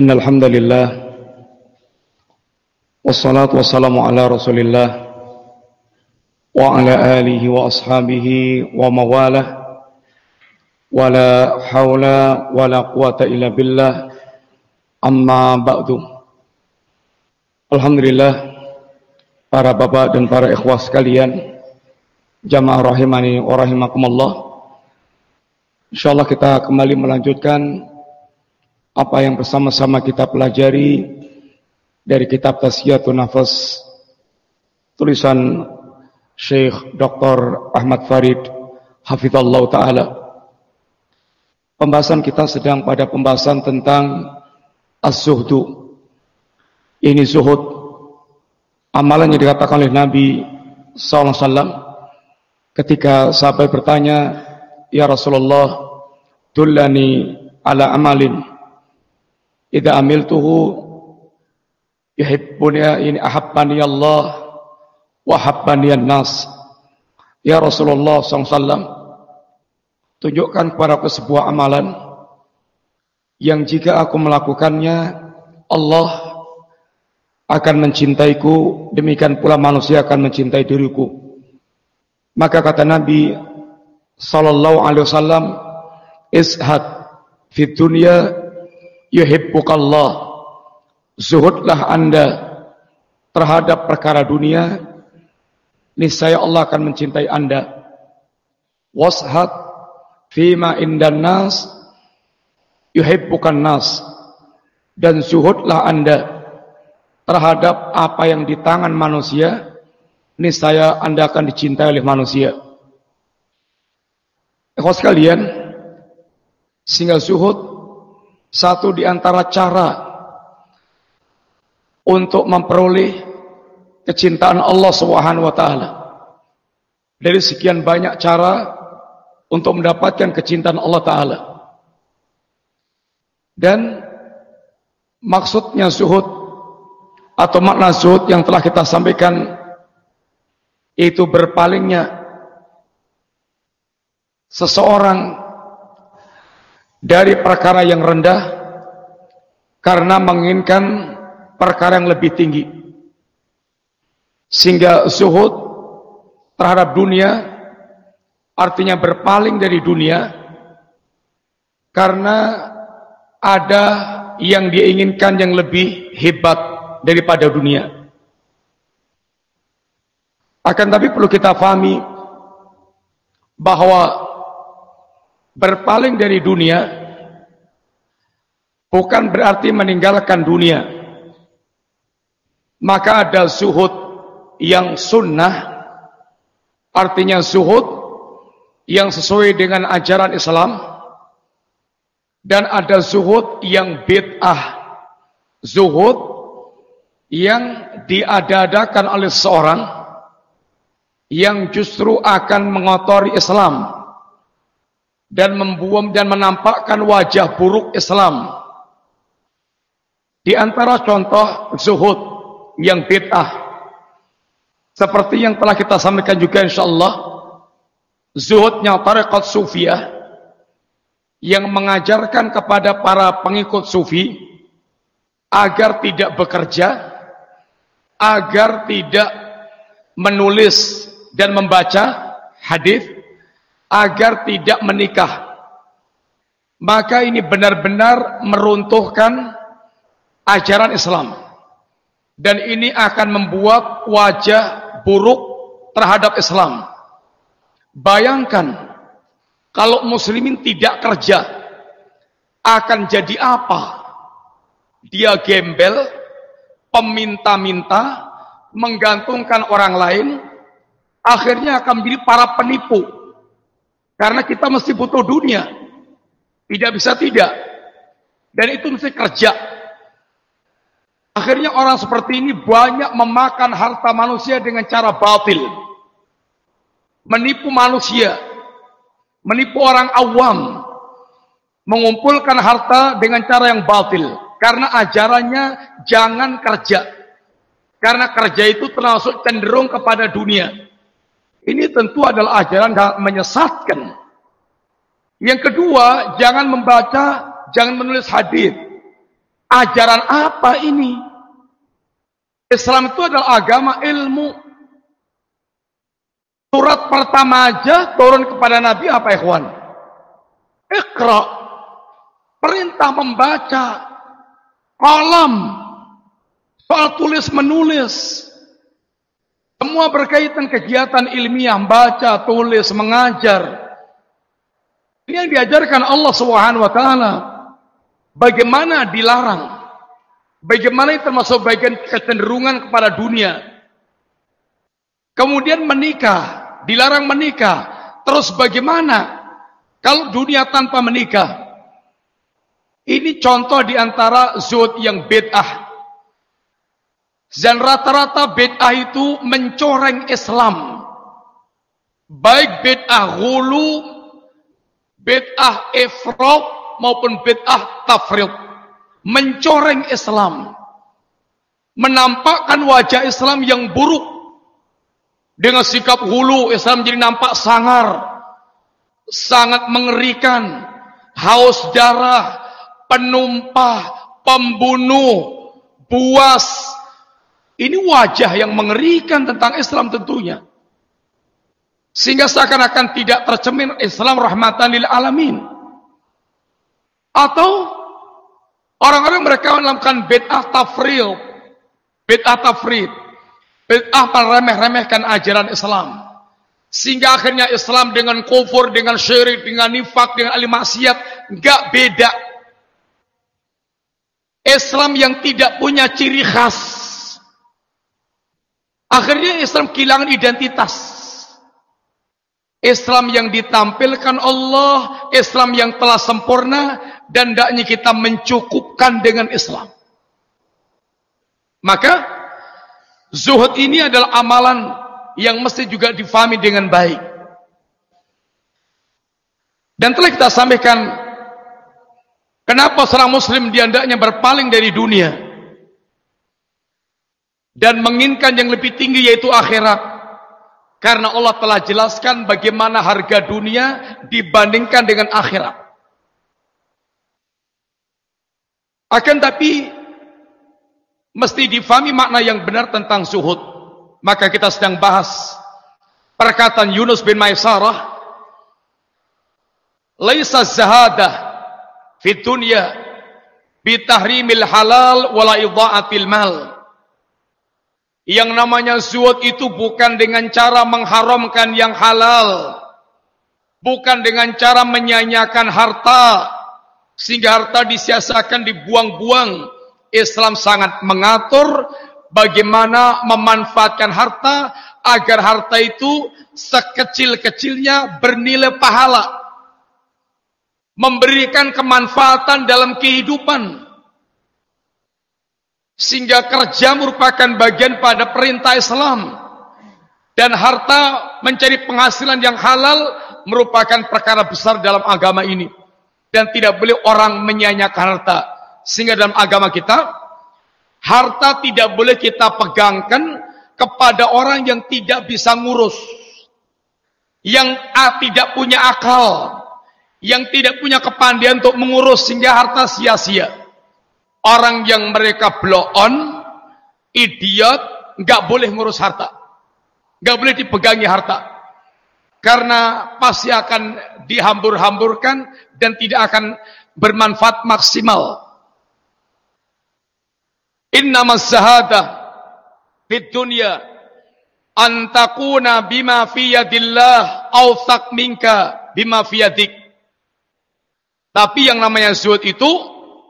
Innal hamdalillah wassalatu wassalamu ala Rasulillah wa ala alihi wa ashabihi wa mawalah wala haula wala quwata illa billah amma ba'du. Alhamdulillah, para bapak dan para ikhwah sekalian, jamaah rahimani wa rahimakumullah. Insyaallah kita kembali melanjutkan apa yang bersama-sama kita pelajari dari kitab Tazkiyatun Nafas tulisan Syekh Dr. Ahmad Farid hafizallahu taala. Pembahasan kita sedang pada pembahasan tentang az-zuhdu. Ini zuhud, amalan yang dikatakan oleh Nabi sallallahu alaihi wasallam ketika sahabat bertanya, "Ya Rasulullah, dullani ala amalin idza amiltuhu yuhibbuni ahabbani Allah wa habbani an-nas." Ya Rasulullah SAW, tunjukkan kepadaku sebuah amalan yang jika aku melakukannya Allah akan mencintaiku, demikian pula manusia akan mencintai diriku. Maka kata Nabi sallallahu alaihi wasallam, "Ishad fid dunya yuhibbukallah." Zuhudlah Anda terhadap perkara dunia, niscaya Allah akan mencintai Anda. Washad fima indan nas yuhibbukan nas. Dan zuhudlah Anda terhadap apa yang di tangan manusia, niscaya Anda akan dicintai oleh manusia. Ikhwas sekalian, sehingga zuhud satu di antara cara untuk memperoleh kecintaan Allah Subhanahu wa taala. Dari sekian banyak cara untuk mendapatkan kecintaan Allah taala. Dan maksudnya zuhud atau makna zuhud yang telah kita sampaikan, itu berpalingnya seseorang dari perkara yang rendah karena menginginkan perkara yang lebih tinggi. Sehingga zuhud terhadap dunia artinya berpaling dari dunia karena ada yang dia inginkan yang lebih hebat daripada dunia. Akan tapi perlu kita pahami bahwa berpaling dari dunia bukan berarti meninggalkan dunia. Maka ada zuhud yang sunnah, artinya zuhud yang sesuai dengan ajaran Islam, dan ada zuhud yang bid'ah, zuhud yang diada-adakan oleh seorang yang justru akan mengotori Islam dan membuang dan menampakkan wajah buruk Islam. Di antara contoh zuhud yang bid'ah, seperti yang telah kita sampaikan juga insyaallah, zuhudnya tarekat sufiyah yang mengajarkan kepada para pengikut sufi agar tidak bekerja, agar tidak menulis dan membaca hadis, agar tidak menikah. Maka ini benar-benar meruntuhkan ajaran Islam, dan ini akan membuat wajah buruk terhadap Islam. Bayangkan kalau muslimin tidak kerja, akan jadi apa? Dia gembel, peminta-minta, menggantungkan orang lain, akhirnya akan menjadi para penipu. Karena kita mesti butuh dunia, tidak bisa tidak, dan itu mesti kerja. Akhirnya orang seperti ini banyak memakan harta manusia dengan cara batil, menipu manusia, menipu orang awam, mengumpulkan harta dengan cara yang batil. Karena ajarannya jangan kerja, karena kerja itu termasuk cenderung kepada dunia. Ini tentu adalah ajaran yang menyesatkan. Yang kedua, jangan membaca, jangan menulis hadis. Ajaran apa ini? Islam itu adalah agama ilmu. Surat pertama aja turun kepada Nabi apa, ikhwan? Iqra. Perintah membaca. Qalam. Soal tulis menulis. Semua berkaitan kegiatan ilmiah, baca, tulis, mengajar. Ini yang diajarkan Allah Subhanahu wa taala. Bagaimana dilarang? Bagaimana itu termasuk bagian kecenderungan kepada dunia? Kemudian menikah, dilarang menikah. Terus bagaimana kalau dunia tanpa menikah? Ini contoh di antara zuhud yang bid'ah. Dan rata-rata bid'ah itu mencoreng Islam. Baik bid'ah ghulu, bid'ah ifrat maupun bid'ah tafrid. Mencoreng Islam. Menampakkan wajah Islam yang buruk. Dengan sikap ghulu, Islam jadi nampak sangar. Sangat mengerikan. Haus darah, penumpah, pembunuh, buas. Ini wajah yang mengerikan tentang Islam tentunya. Sehingga seakan-akan tidak tercemin Islam rahmatan lil alamin. Atau orang-orang mereka melakukan bid'ah tafrid. Bid'ah tafrid. Bid'ah meremeh-remehkan ajaran Islam. Sehingga akhirnya Islam dengan kufur, dengan syirik, dengan nifak, dengan ahli maksiat enggak beda. Islam yang tidak punya ciri khas. Akhirnya Islam kehilangan identitas. Islam yang ditampilkan Allah, Islam yang telah sempurna, dan hendaknya kita mencukupkan dengan Islam. Maka zuhud ini adalah amalan yang mesti juga difahami dengan baik. Dan telah kita sampaikan kenapa seorang muslim dia hendaknya berpaling dari dunia dan menginginkan yang lebih tinggi, yaitu akhirat. Karena Allah telah jelaskan bagaimana harga dunia dibandingkan dengan akhirat. Akan tapi mesti difahami makna yang benar tentang zuhud. Maka kita sedang bahas perkataan Yunus bin Maisarah, laisa zahadah fid dunya bi tahrimil halal wala idha'atil mal. Yang namanya zuhud itu bukan dengan cara mengharamkan yang halal, bukan dengan cara menyanyiakan harta sehingga harta disia-siakan, dibuang-buang. Islam sangat mengatur bagaimana memanfaatkan harta agar harta itu sekecil-kecilnya bernilai pahala, memberikan kemanfaatan dalam kehidupan. Sehingga kerja merupakan bagian pada perintah Islam. Dan harta mencari penghasilan yang halal merupakan perkara besar dalam agama ini. Dan tidak boleh orang menyanyiakan harta. Sehingga dalam agama kita, harta tidak boleh kita pegangkan kepada orang yang tidak bisa ngurus. Yang tidak punya akal. Yang tidak punya kepandaian untuk mengurus sehingga harta sia-sia. Orang yang mereka blow on, idiot, nggak boleh ngurus harta, nggak boleh dipegangi harta, karena pasti akan dihambur-hamburkan dan tidak akan bermanfaat maksimal. Innamas zahadah fid dunya an takuna bima fi yadillah awthaq minka bima fi yadik. Tapi yang namanya zuhud itu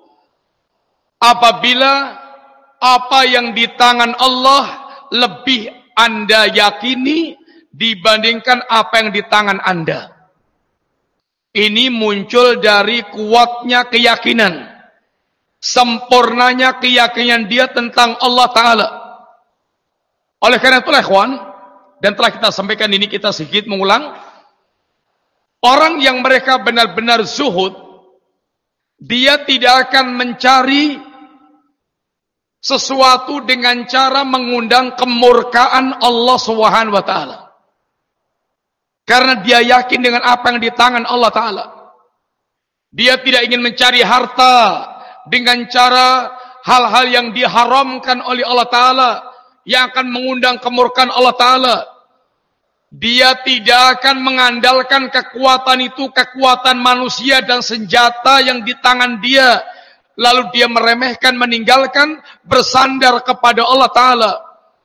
apabila apa yang di tangan Allah lebih Anda yakini dibandingkan apa yang di tangan Anda. Ini muncul dari kuatnya keyakinan, sempurnanya keyakinan dia tentang Allah Ta'ala. Oleh karena itulah ikhwan, dan telah kita sampaikan ini, kita sedikit mengulang, orang yang mereka benar-benar zuhud, dia tidak akan mencari sesuatu dengan cara mengundang kemurkaan Allah Subhanahu wa taala. Karena dia yakin dengan apa yang di tangan Allah Ta'ala. Dia tidak ingin mencari harta dengan cara hal-hal yang diharamkan oleh Allah Ta'ala, yang akan mengundang kemurkaan Allah Ta'ala. Dia tidak akan mengandalkan kekuatan itu, kekuatan manusia dan senjata yang di tangan dia, lalu dia meremehkan, meninggalkan, bersandar kepada Allah Ta'ala.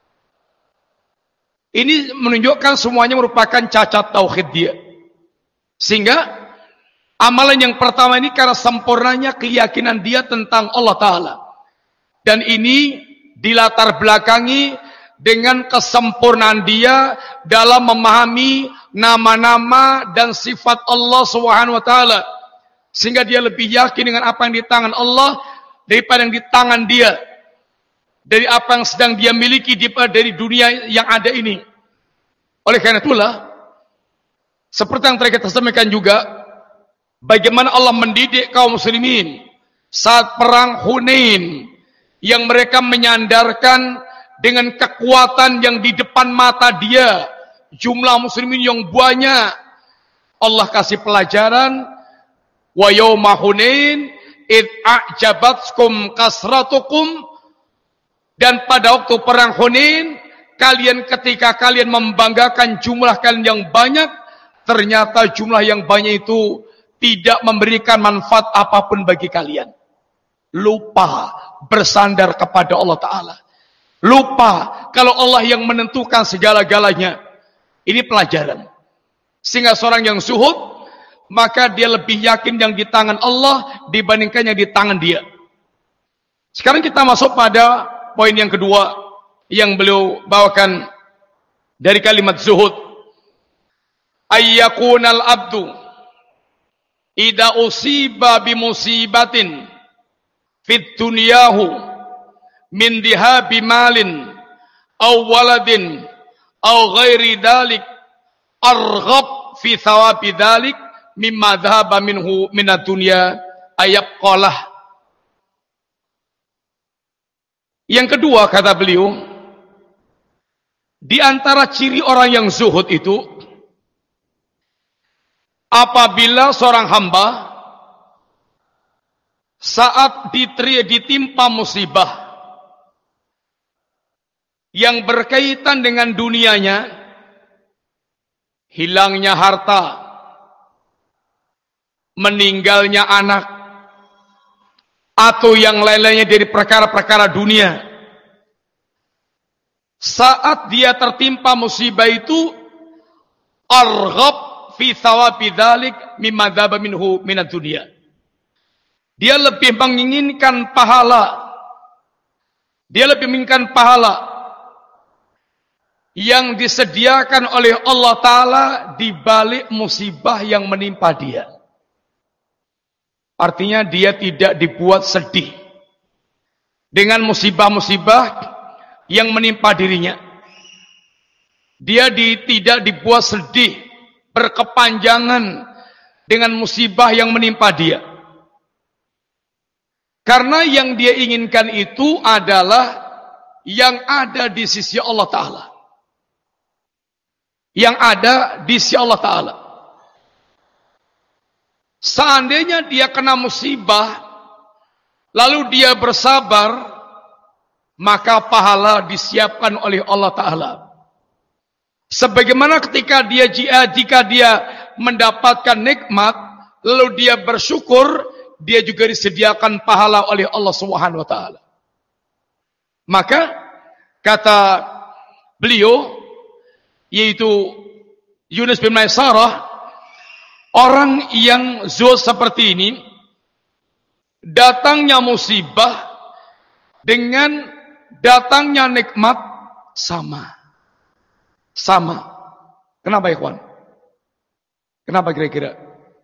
Ini menunjukkan semuanya merupakan cacat tauhid dia. Sehingga amalan yang pertama ini karena sempurnanya keyakinan dia tentang Allah Ta'ala. Dan ini dilatar belakangi dengan kesempurnaan dia dalam memahami nama-nama dan sifat Allah Subhanahu wa taala, sehingga dia lebih yakin dengan apa yang di tangan Allah daripada yang di tangan dia, dari apa yang sedang dia miliki dari dunia yang ada ini. Oleh karena itulah, seperti yang tadi kita sampaikan juga, bagaimana Allah mendidik kaum muslimin saat perang Hunain, yang mereka menyandarkan dengan kekuatan yang di depan mata dia, jumlah muslimin yang banyak. Allah kasih pelajaran, wa yauma Hunain id a'jabatkum kasratukum, dan pada waktu perang Hunain, ketika kalian membanggakan jumlah kalian yang banyak, ternyata jumlah yang banyak itu tidak memberikan manfaat apapun bagi kalian. Lupa bersandar kepada Allah Ta'ala. Lupa kalau Allah yang menentukan segala-galanya. Ini pelajaran. Sehingga seorang yang zuhud, maka dia lebih yakin yang di tangan Allah dibandingkan yang di tangan dia. Sekarang kita masuk pada poin yang kedua yang beliau bawakan dari kalimat zuhud. Ayyakunal abdu idza usiba bimusibatin fid dunyahu min dihabi malin aw waladin aw ghairi dalik arghab fi thawabi dalik mimma dhahaba minhu minad dunya ayabqalah. Yang kedua, kata beliau, di antara ciri orang yang zuhud itu, apabila seorang hamba saat ditimpa musibah yang berkaitan dengan dunianya, hilangnya harta, meninggalnya anak, atau yang lain-lainnya dari perkara-perkara dunia, saat dia tertimpa musibah itu, arghab fi thawabi dzalik mimma dzaba minhu minad dunya. Dia lebih menginginkan pahala. Dia lebih menginginkan pahala yang disediakan oleh Allah Ta'ala di balik musibah yang menimpa dia. Artinya dia tidak dibuat sedih dengan musibah-musibah yang menimpa dirinya. Dia tidak dibuat sedih, berkepanjangan dengan musibah yang menimpa dia. Karena yang dia inginkan itu adalah yang ada di sisi Allah Ta'ala. Yang ada di sisi Allah Ta'ala. Seandainya dia kena musibah, lalu dia bersabar, maka pahala disiapkan oleh Allah Ta'ala. Sebagaimana jika dia mendapatkan nikmat, lalu dia bersyukur, dia juga disediakan pahala oleh Allah Subhanahu wa taala. Maka kata beliau, yaitu Yunus bin Maisarah, orang yang zuhud seperti ini, datangnya musibah dengan datangnya nikmat sama. Kenapa ikhwan? Kenapa kira-kira?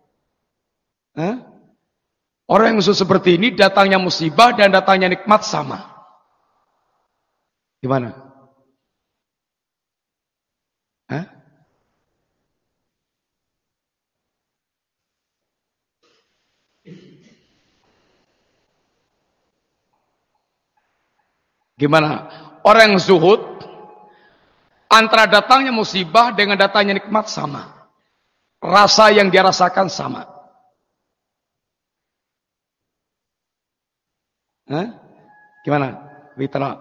Orang yang zuhud seperti ini, datangnya musibah dan datangnya nikmat sama. Gimana? Gimana? Orang yang zuhud, antara datangnya musibah dengan datangnya nikmat sama. Rasa yang dia rasakan sama. Hah? Gimana? Witra.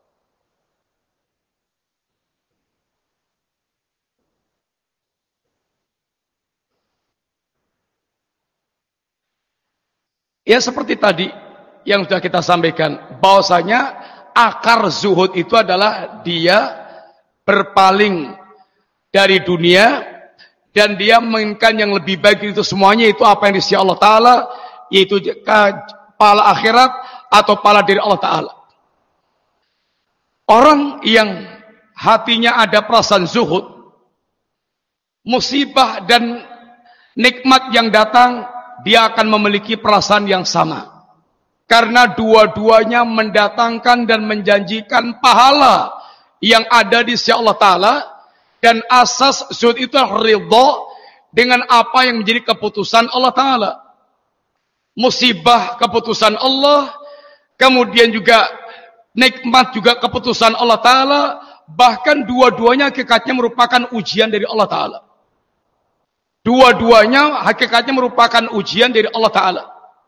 Ya seperti tadi yang sudah kita sampaikan, bahwasanya akar zuhud itu adalah dia berpaling dari dunia dan dia menginginkan yang lebih baik itu semuanya, itu apa yang disisi Allah Ta'ala, yaitu pahala akhirat atau pahala dari Allah Ta'ala. Orang yang hatinya ada perasaan zuhud, musibah dan nikmat yang datang, dia akan memiliki perasaan yang sama. Karena dua-duanya mendatangkan dan menjanjikan pahala yang ada di sisi Allah Ta'ala. Dan asas zuhud itu ridha dengan apa yang menjadi keputusan Allah Ta'ala. Musibah keputusan Allah, kemudian juga nikmat juga keputusan Allah Ta'ala. Bahkan dua-duanya hakikatnya merupakan ujian dari Allah Ta'ala. Dua-duanya hakikatnya merupakan ujian dari Allah Ta'ala.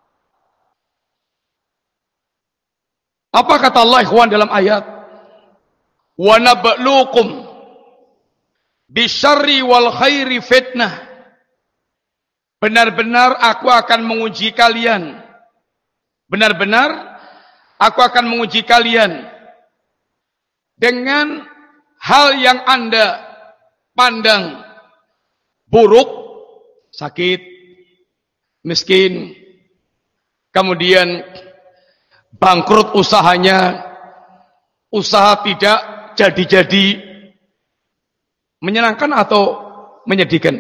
Apa kata Allah ikhwan dalam ayat? Wa nabluukum bisyarri wal khairi fitnah. Benar-benar aku akan menguji kalian. Benar-benar aku akan menguji kalian dengan hal yang Anda pandang buruk, sakit, miskin, kemudian bangkrut usahanya, usaha tidak jadi-jadi, menyenangkan atau menyedihkan?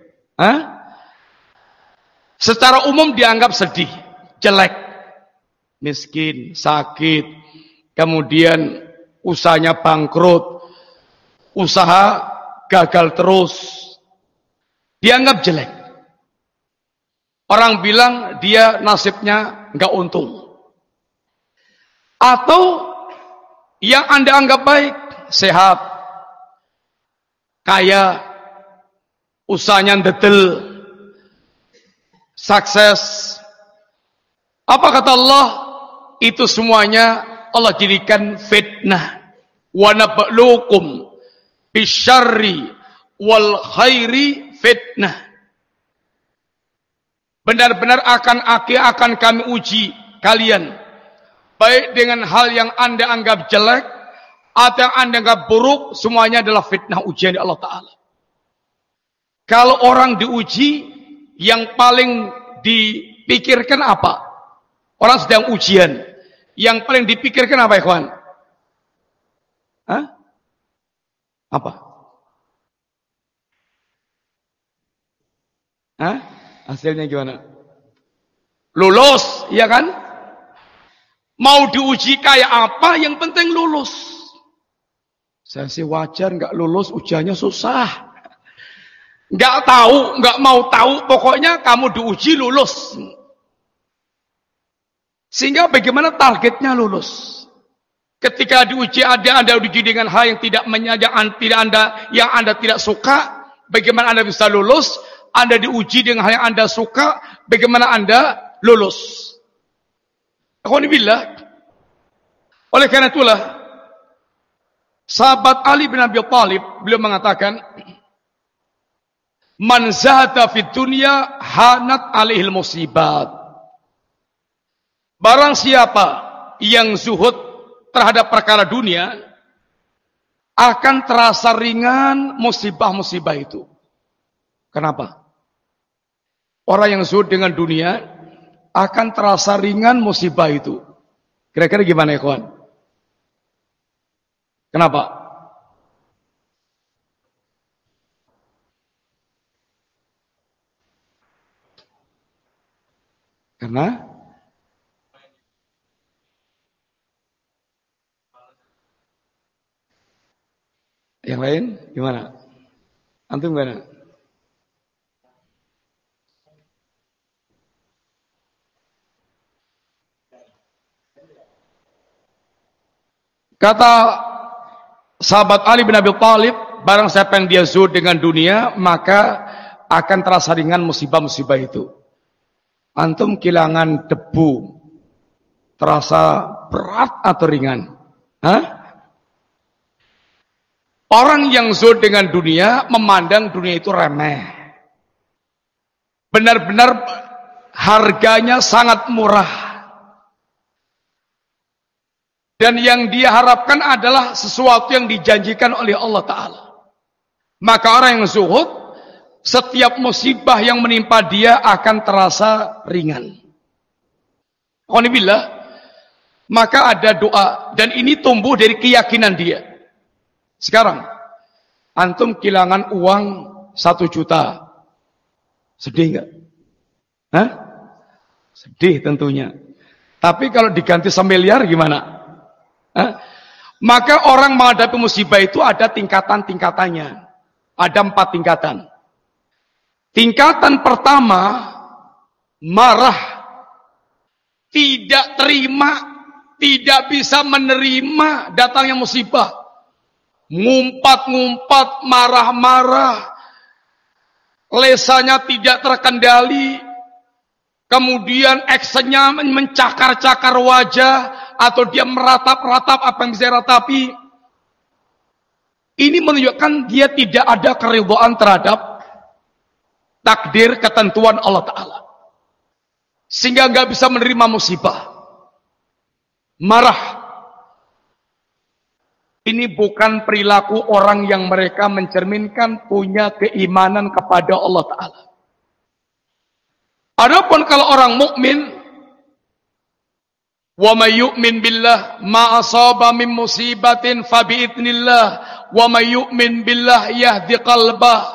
Secara umum dianggap sedih, jelek, miskin, sakit, kemudian usahanya bangkrut, usaha gagal terus, dianggap jelek. Orang bilang dia nasibnya nggak untung. Atau yang Anda anggap baik, sehat, kaya, usahanya ndedel, sukses. Apa kata Allah? Itu semuanya Allah jadikan fitnah. Wa nabluukum bisyarri wal khairi fitnah. Benar-benar akan kami uji kalian, baik dengan hal yang Anda anggap jelek atau yang Anda anggap buruk, semuanya adalah fitnah, ujian dari Allah Ta'ala. Kalau orang diuji, yang paling dipikirkan apa? Orang sedang ujian, yang paling dipikirkan apa, ikhwan? Apa? Hasilnya gimana? Lulus, ya kan? Mau diuji kayak apa, yang penting lulus. Saya sih wajar nggak lulus, ujiannya susah. Nggak tahu, nggak mau tahu, pokoknya kamu diuji lulus. Sehingga bagaimana targetnya lulus? Ketika diuji Anda diuji dengan hal yang yang Anda tidak suka, bagaimana Anda bisa lulus? Anda diuji dengan hal yang Anda suka, bagaimana Anda lulus? Alhamdulillah. Oleh karena itulah, sahabat Ali bin Abi Thalib beliau mengatakan, man zahada fid dunya hanat alaihil musibat. Barang siapa yang zuhud terhadap perkara dunia, akan terasa ringan musibah-musibah itu. Kenapa? Orang yang zuhud dengan dunia akan terasa ringan musibah itu. Kira-kira gimana ya kawan? Kenapa? Karena yang lain gimana? Antum gimana? Kata sahabat Ali bin Abi Thalib, barang siapa yang dia zuhud dengan dunia, maka akan terasa ringan musibah-musibah itu. Antum kehilangan debu, terasa berat atau ringan? Hah? Orang yang zuhud dengan dunia memandang dunia itu remeh. Benar-benar harganya sangat murah. Dan yang dia harapkan adalah sesuatu yang dijanjikan oleh Allah Ta'ala. Maka orang yang zuhud, setiap musibah yang menimpa dia akan terasa ringan. Alhamdulillah. Maka ada doa. Dan ini tumbuh dari keyakinan dia. Sekarang, antum kehilangan uang 1 juta. Sedih nggak? Hah? Sedih tentunya. Tapi kalau diganti semiliar gimana? Hah? Maka orang menghadapi musibah itu ada tingkatan-tingkatannya. Ada 4 tingkatan. Tingkatan pertama, marah. Tidak terima, tidak bisa menerima datangnya musibah. Ngumpat-ngumpat, marah-marah, lesanya tidak terkendali, kemudian actionnya mencakar-cakar wajah, atau dia meratap-ratap apa yang bisa ratapi. Ini menunjukkan dia tidak ada keridhaan terhadap takdir ketentuan Allah Ta'ala, sehingga nggak bisa menerima musibah. Marah. Ini bukan perilaku orang yang mereka mencerminkan punya keimanan kepada Allah Ta'ala. Adapun kalau orang mukmin, wa may yu'min billah ma asaba min musibatin fa bi idznillah wa may yu'min billah yahdi qalbah.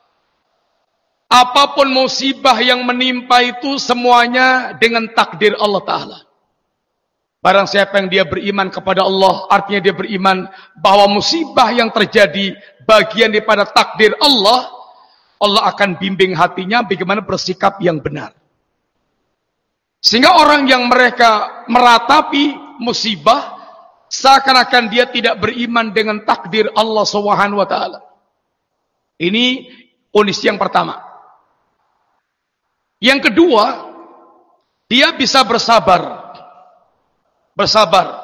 Apapun musibah yang menimpa itu semuanya dengan takdir Allah Ta'ala. Barang siapa yang dia beriman kepada Allah, artinya dia beriman bahwa musibah yang terjadi bagian daripada takdir Allah, Allah akan bimbing hatinya bagaimana bersikap yang benar. Sehingga orang yang mereka meratapi musibah, seakan-akan dia tidak beriman dengan takdir Allah Subhanahu wa Ta'ala. Ini kondisi yang pertama. Yang kedua, dia bisa bersabar. Bersabar.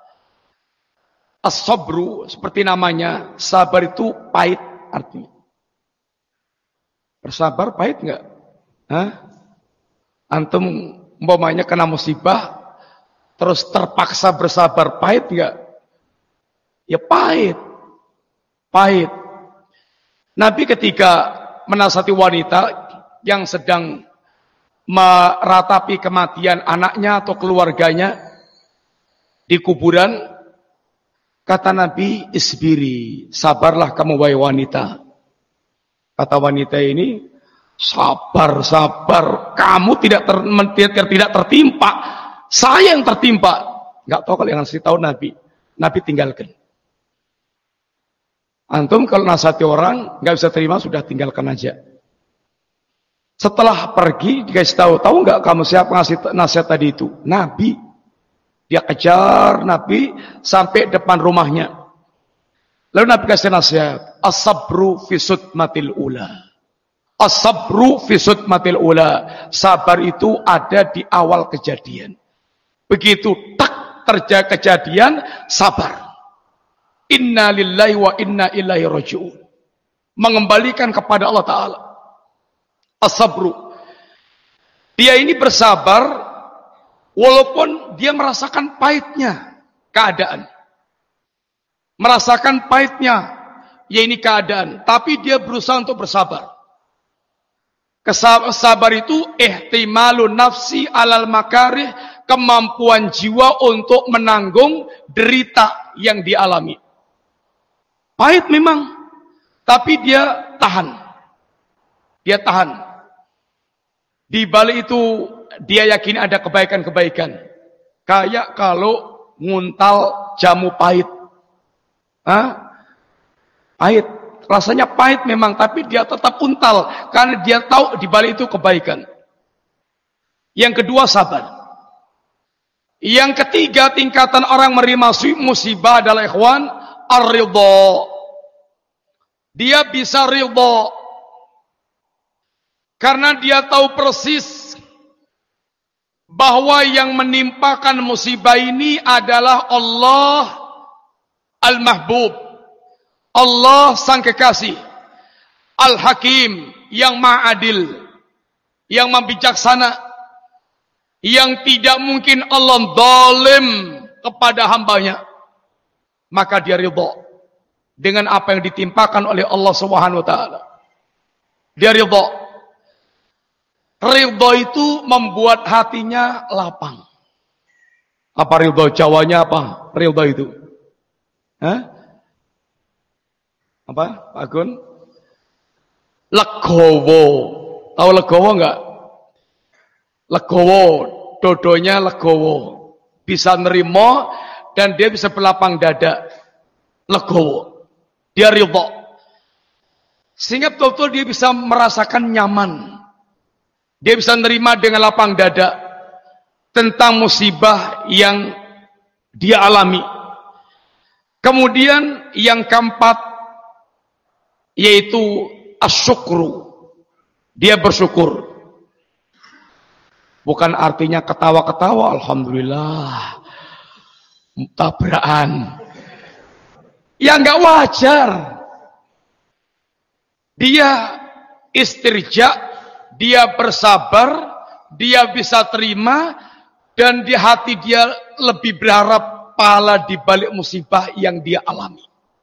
As-sabru, seperti namanya, sabar itu pahit artinya. Bersabar pahit enggak? Hah? Antum umpamanya kena musibah, terus terpaksa bersabar, pahit enggak? Ya pahit. Pahit. Nabi ketika menasihati wanita yang sedang meratapi kematian anaknya atau keluarganya di kuburan, kata Nabi, isbiri, sabarlah kamu wahai wanita. Kata wanita ini, sabar, kamu tidak tertimpa, saya yang tertimpa. Nggak tahu kalau yang ngasih tahu Nabi tinggalkan. Antum kalau nasihati orang nggak bisa terima, sudah tinggalkan aja. Setelah pergi dikasih tahu nggak kamu siapa ngasih nasihat tadi itu? Nabi. Dia kejar Nabi sampai depan rumahnya. Lalu Nabi kasih nasihat, as-sabru fi sudmatil ula. As-sabru fi sudmatil ula. Sabar itu ada di awal kejadian. Begitu tak terjadi kejadian, sabar. Inna lillahi wa inna ilaihi raji'un. Mengembalikan kepada Allah Ta'ala. As-sabru. Dia ini bersabar walaupun dia merasakan pahitnya keadaan. Merasakan pahitnya, ya ini keadaan. Tapi dia berusaha untuk bersabar. Sabar itu ihtimalun nafsi alal makarih. Kemampuan jiwa untuk menanggung derita yang dialami. Pahit memang. Tapi dia tahan. Dia tahan. Di balik itu dia yakin ada kebaikan-kebaikan. Kayak kalau nguntal jamu pahit. Pahit. Rasanya pahit memang, tapi dia tetap untal. Karena dia tahu di balik itu kebaikan. Yang kedua, sabar. Yang ketiga, tingkatan orang menerima musibah adalah ikhwan, ar-ridha. Dia bisa ridha. Karena dia tahu persis bahwa yang menimpakan musibah ini adalah Allah Al-Mahbub, Allah Sang Kekasih, Al-Hakim, yang Maha Adil, yang Maha Bijaksana, yang tidak mungkin Allah zalim kepada hambanya. Maka dia ridha dengan apa yang ditimpakan oleh Allah Subhanahu wa taala. Dia ridha. Ridha itu membuat hatinya lapang. Apa ridha? Jawanya apa? Ridha itu. Hah? Apa? Pak Gun? Legowo. Tahu legowo enggak? Legowo, dodonya legowo. Bisa nerima dan dia bisa berlapang dada. Legowo. Dia ridha. Sehingga betul-betul dia bisa merasakan nyaman. Dia bisa nerima dengan lapang dada tentang musibah yang dia alami. Kemudian yang keempat yaitu asyukru. Dia bersyukur. Bukan artinya ketawa-ketawa, alhamdulillah, tabrakan. Ya enggak wajar. Dia istirja, dia bersabar, dia bisa terima, dan di hati dia lebih berharap pahala di balik musibah yang dia alami.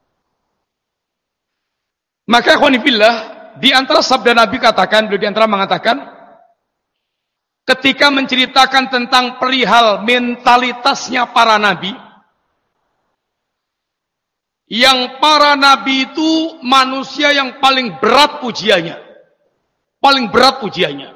Maka ikhwanifillah, di antara sabda Nabi katakan, beliau di antara mengatakan, ketika menceritakan tentang perihal mentalitasnya para nabi, yang para nabi itu manusia yang paling berat ujiannya. Paling berat ujiannya.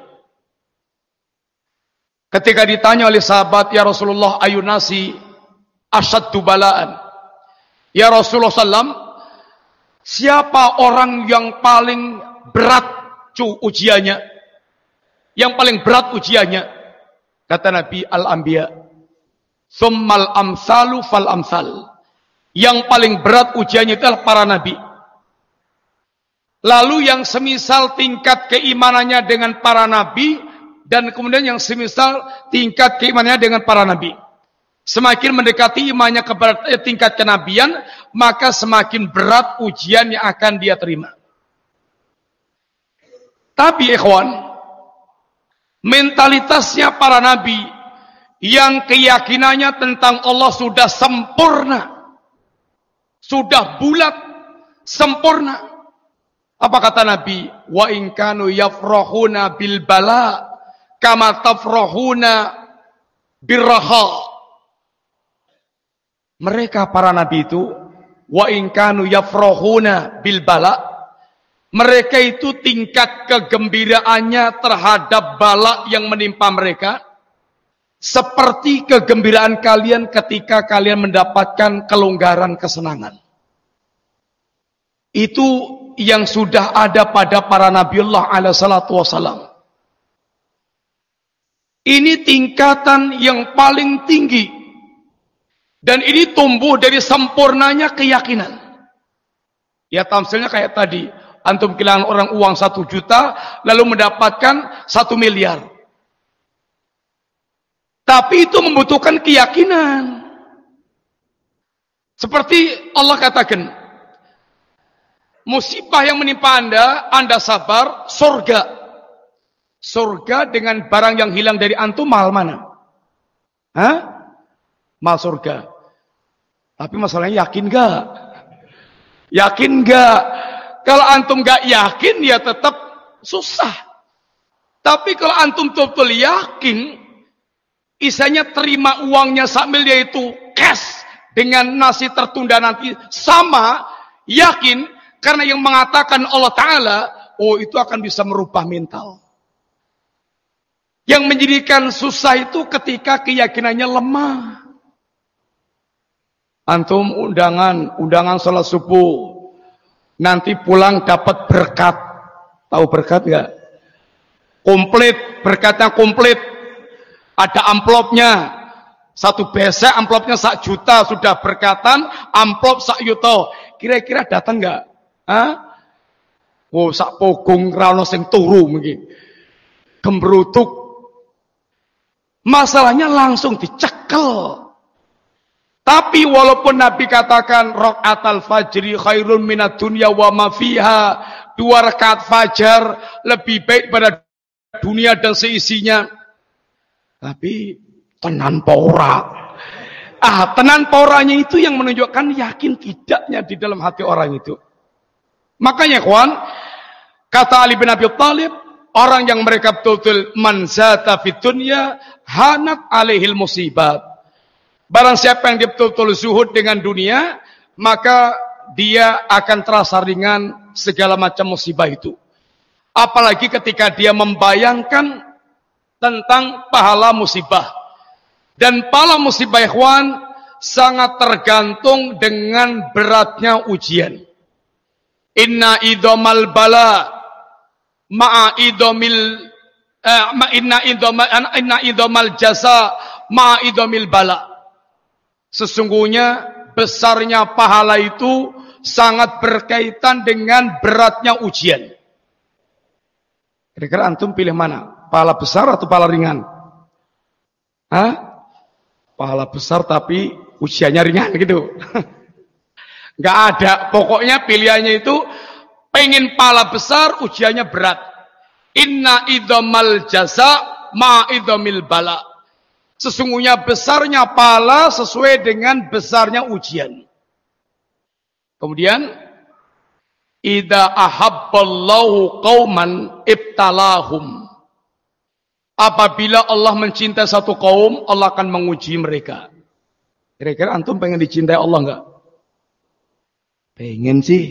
Ketika ditanya oleh sahabat, ya Rasulullah, ayunasi asyaddu balaan. Ya Rasulullah SAW, siapa orang yang paling berat ujiannya? Yang paling berat ujiannya? Kata Nabi, al-anbiya. Summal amsalu fal amsal. Yang paling berat ujiannya itu adalah para nabi. Lalu yang semisal tingkat keimanannya dengan para nabi, dan kemudian yang semisal tingkat keimanannya dengan para nabi. Semakin mendekati imannya kepada tingkat kenabian, maka semakin berat ujian yang akan dia terima. Tapi ikhwan, mentalitasnya para nabi yang keyakinannya tentang Allah sudah sempurna, sudah bulat, sempurna. Apa kata Nabi? Wa in kanu yafrahuna bil bala kama tafrahuna birraha. Mereka para nabi itu wa in kanu yafrahuna bil bala, mereka itu tingkat kegembiraannya terhadap bala yang menimpa mereka seperti kegembiraan kalian ketika kalian mendapatkan kelonggaran kesenangan. Itu yang sudah ada pada para Nabiullah alaihi salatu wassalam. Ini tingkatan yang paling tinggi. Dan ini tumbuh dari sempurnanya keyakinan. Ya tamsilnya kayak tadi. Antum kehilangan orang uang 1 juta, lalu mendapatkan 1 miliar. Tapi itu membutuhkan keyakinan. Seperti Allah katakan, musibah yang menimpa Anda sabar, surga. Surga dengan barang yang hilang dari antum, mahal mana? Hah? Mahal surga. Tapi masalahnya yakin gak? Yakin gak? Kalau antum gak yakin, ya tetap susah. Tapi kalau antum betul-betul yakin, isanya terima uangnya sambil dia itu cash dengan nasi tertunda nanti sama, yakin, karena yang mengatakan Allah Ta'ala, oh itu akan bisa merubah mental. Yang menjadikan susah itu ketika keyakinannya lemah. Antum undangan salat subuh, nanti pulang dapat berkat. Tahu berkat enggak? Komplit, berkatnya komplit. Ada amplopnya. 1 besek, amplopnya 1 juta, sudah berkatan, amplop 1 yuto. Kira-kira datang enggak? Hah? Oh, sak pogong rano sing turu mungkin. Gembrutuk. Masalahnya langsung dicekel. Tapi walaupun Nabi katakan rakaatul fajri khairun minad dunya wa ma fiha, 2 rakaat fajar lebih baik pada dunia dan seisinya. Tapi tenan pora. Tenan poranya itu yang menunjukkan yakin tidaknya di dalam hati orang itu. Makanya kawan, kata Ali bin Abi Thalib, orang yang mereka betul-betul manzata fid dunya hanat alaihil musibat. Barang siapa yang dia betul-betul zuhud dengan dunia, maka dia akan terasa ringan segala macam musibah itu. Apalagi ketika dia membayangkan tentang pahala musibah. Dan pahala musibah ikhwan sangat tergantung dengan beratnya ujian. Inna idomal bala ma'a idomil inna idomal jasa ma'a idomil bala. Sesungguhnya besarnya pahala itu sangat berkaitan dengan beratnya ujian. Kira-kira antum pilih mana? Pahala besar atau pahala ringan? Pahala besar tapi ujiannya ringan gitu. Nggak ada. Pokoknya pilihannya itu pengen pahala besar, ujiannya berat. Inna idhamal jasa ma idhamil bala. Sesungguhnya besarnya pahala sesuai dengan besarnya ujian. Kemudian, idza ahabballahu qauman ibtalahum. Apabila Allah mencintai satu kaum, Allah akan menguji mereka. Kira-kira antum pengen dicintai Allah enggak? Pengen sih.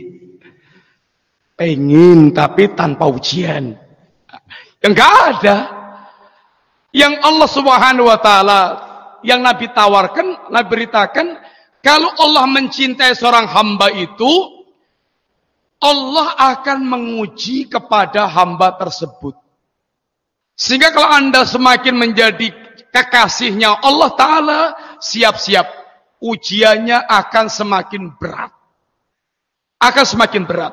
Pengen, tapi tanpa ujian. Enggak ada. Yang Allah Subhanahu wa taala yang Nabi tawarkan, Nabi beritakan, kalau Allah mencintai seorang hamba itu, Allah akan menguji kepada hamba tersebut. Sehingga kalau Anda semakin menjadi kekasihnya Allah taala, siap-siap ujiannya akan semakin berat. Akan semakin berat.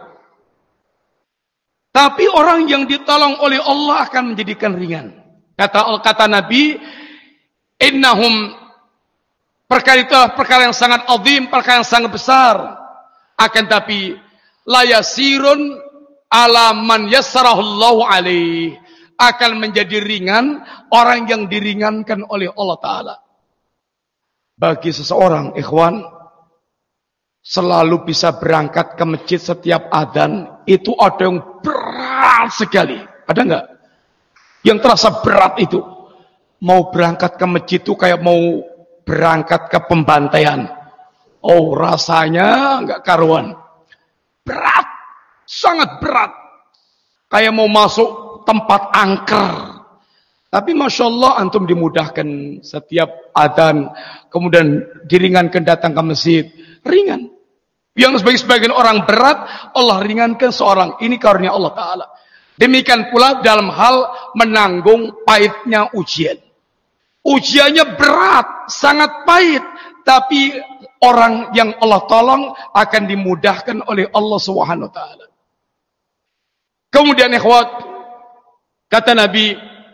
Tapi orang yang ditolong oleh Allah akan menjadikan ringan. Kata Nabi, innahum, perkara itu perkara yang sangat azim, perkara yang sangat besar. Akan tapi la yasirun ala man yassarahullahu alaih, akan menjadi ringan orang yang diringankan oleh Allah taala. Bagi seseorang, ikhwan, selalu bisa berangkat ke masjid setiap adzan, itu ada yang berat sekali. Ada enggak? Yang terasa berat itu. Mau berangkat ke masjid itu kayak mau berangkat ke pembantaian. Oh, rasanya enggak karuan. Berat. Sangat berat. Kayak mau masuk tempat angker. Tapi Masya Allah antum dimudahkan setiap adzan. Kemudian diringankan datang ke masjid. Ringan. Yang sebagian orang berat, Allah ringankan seorang. Ini karunia Allah Ta'ala. Demikian pula dalam hal menanggung pahitnya ujian. Ujiannya berat, sangat pahit. Tapi orang yang Allah tolong akan dimudahkan oleh Allah Subhanahu wa taala. Kemudian ikhwat, kata Nabi,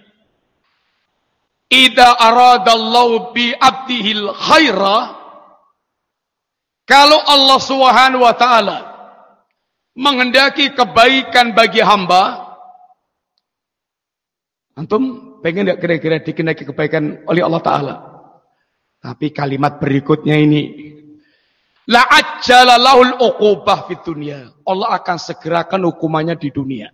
idza aradallahu bi 'abdihil khaira, kalau Allah Subhanahu wa taala menghendaki kebaikan bagi hamba, antum pengen enggak kira-kira dikehendaki kebaikan oleh Allah taala? Tapi kalimat berikutnya ini, la ajjala lahul uqubah fid dunya. Allah akan segerakan hukumannya di dunia.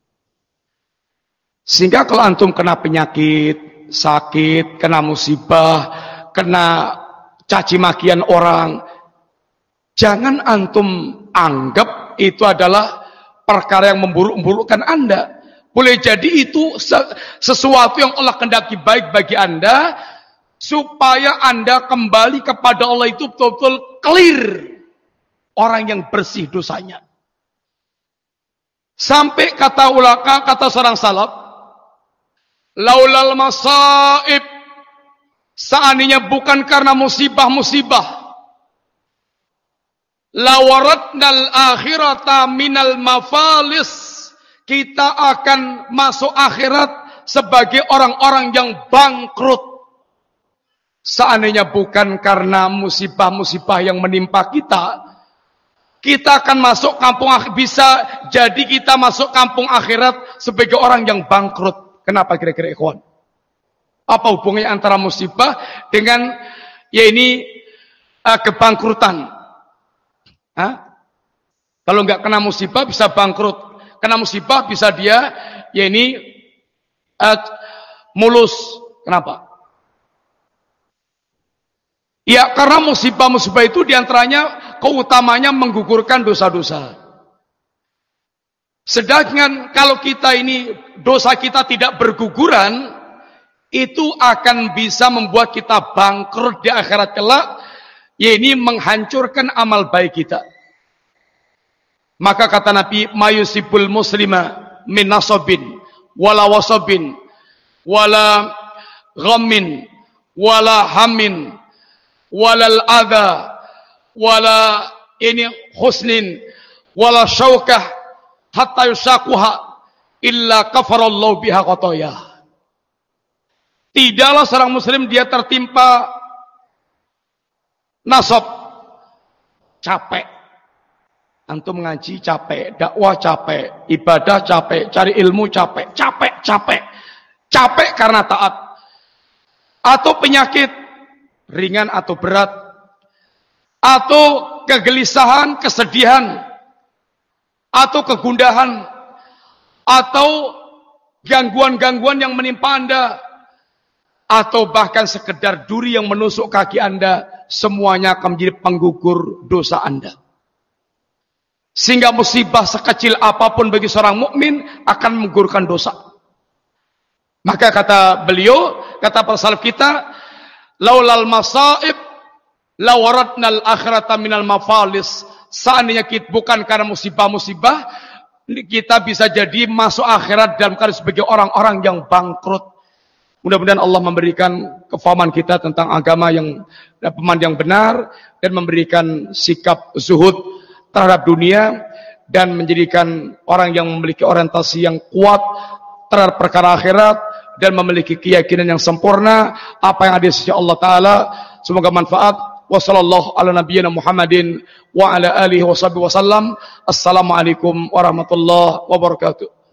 Sehingga kalau antum kena penyakit, sakit, kena musibah, kena caci makian orang, jangan antum anggap itu adalah perkara yang memburuk-memburukkan Anda. Boleh jadi itu sesuatu yang Allah kehendaki baik bagi Anda, supaya Anda kembali kepada Allah itu betul-betul clear. Orang yang bersih dosanya. Sampai kata ulaka, kata seorang salaf, laulal masaib, seandainya bukan karena musibah-musibah, lawaratnal akhirata minal mafalis, kita akan masuk akhirat sebagai orang-orang yang bangkrut. Seandainya bukan karena musibah-musibah yang menimpa kita, kita akan masuk kampung akhirat. Bisa jadi kita masuk kampung akhirat sebagai orang yang bangkrut. Kenapa kira-kira ikhwan? Apa hubungannya antara musibah dengan kebangkrutan? Hah? Kalau nggak kena musibah bisa bangkrut. Kena musibah bisa dia mulus. Kenapa? Ya karena musibah-musibah itu diantaranya keutamanya menggugurkan dosa-dosa. Sedangkan kalau kita ini dosa kita tidak berguguran, itu akan bisa membuat kita bangkrut di akhirat kelak, menghancurkan amal baik kita. Maka kata Nabi, mayusibul muslima min nasabin wala wasabin wala ghammin wala hamin walal adha wala husnin wala syaukah hatta yusaquha illa kafarallahu biha qatayah. Tidaklah seorang muslim dia tertimpa nasab, capek. Antum ngaji capek, dakwah capek, ibadah capek, cari ilmu capek, capek karena taat. Atau penyakit ringan atau berat, atau kegelisahan, kesedihan, atau kegundahan, atau gangguan-gangguan yang menimpa Anda, atau bahkan sekedar duri yang menusuk kaki Anda, semuanya akan menjadi penggugur dosa Anda. Sehingga musibah sekecil apapun bagi seorang mukmin akan menggugurkan dosa. Maka kata beliau, kata para salaf kita, laulal masaib lawaratnal akhirata minal mafalis. Seandainya kita bukan karena musibah-musibah, kita bisa jadi masuk akhirat dalam keadaan sebagai orang-orang yang bangkrut. Mudah-mudahan Allah memberikan kefahaman kita tentang agama yang pemahaman yang benar, dan memberikan sikap zuhud terhadap dunia, dan menjadikan orang yang memiliki orientasi yang kuat terhadap perkara akhirat, dan memiliki keyakinan yang sempurna apa yang ada di sisi Allah Ta'ala. Semoga manfaat. Wassallallahu ala nabiyyina Muhammadin wa ala alihi wa sahbihi wasallam. Assalamualaikum warahmatullahi wabarakatuh.